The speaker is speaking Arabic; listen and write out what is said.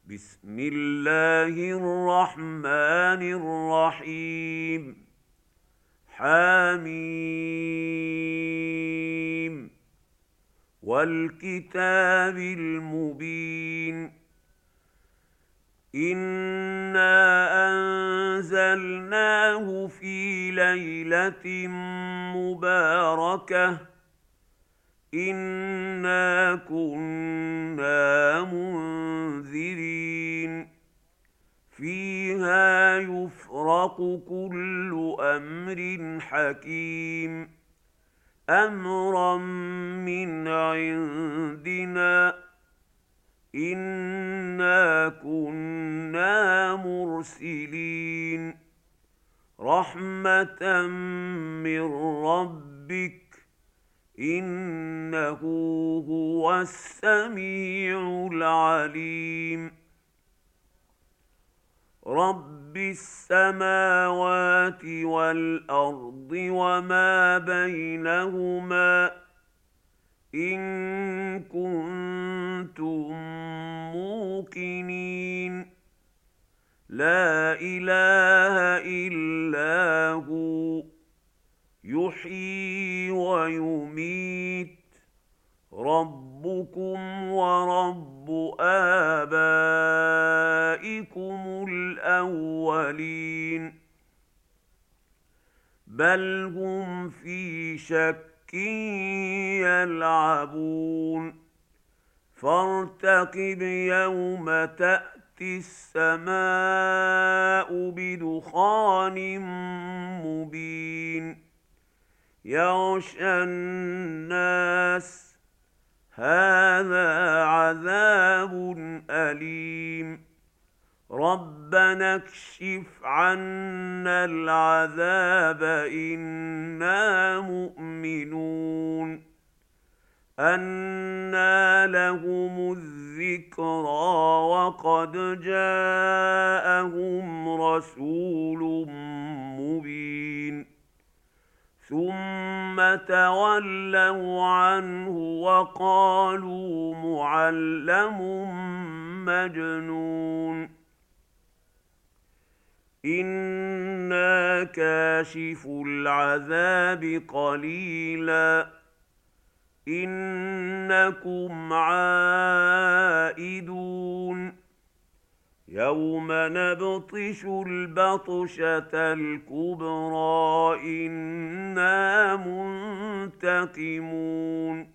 بسم الله الرحمن الرحيم. حميم والكتاب المبين. إنا أنزلناه في ليلة مباركة إنا كنا منذرين فيها يفرق كل أمر حكيم أمرا من عندنا إنا كنا مرسلين رحمة من ربك إنه هو السميع العليم. رب السماوات والأرض وما بينهما إن كنتم موقنين لا إله إلا هو يحيي ويميت ربكم ورب آبائكم الأولين بل هم في شك يلعبون فارتقب يوم تأتي السماء بدخان مبين يغشى الناس هذا عذاب أليم ربنا اكشف عنا العذاب إنا مؤمنون أنى لهم الذكرى وقد جاءهم رسول مبين ثم تولوا عنه وقالوا معلم مجنون إنا كاشف العذاب قليلا إنكم عائدون يوم نبطش البطشة الكبرى إنا منتقمون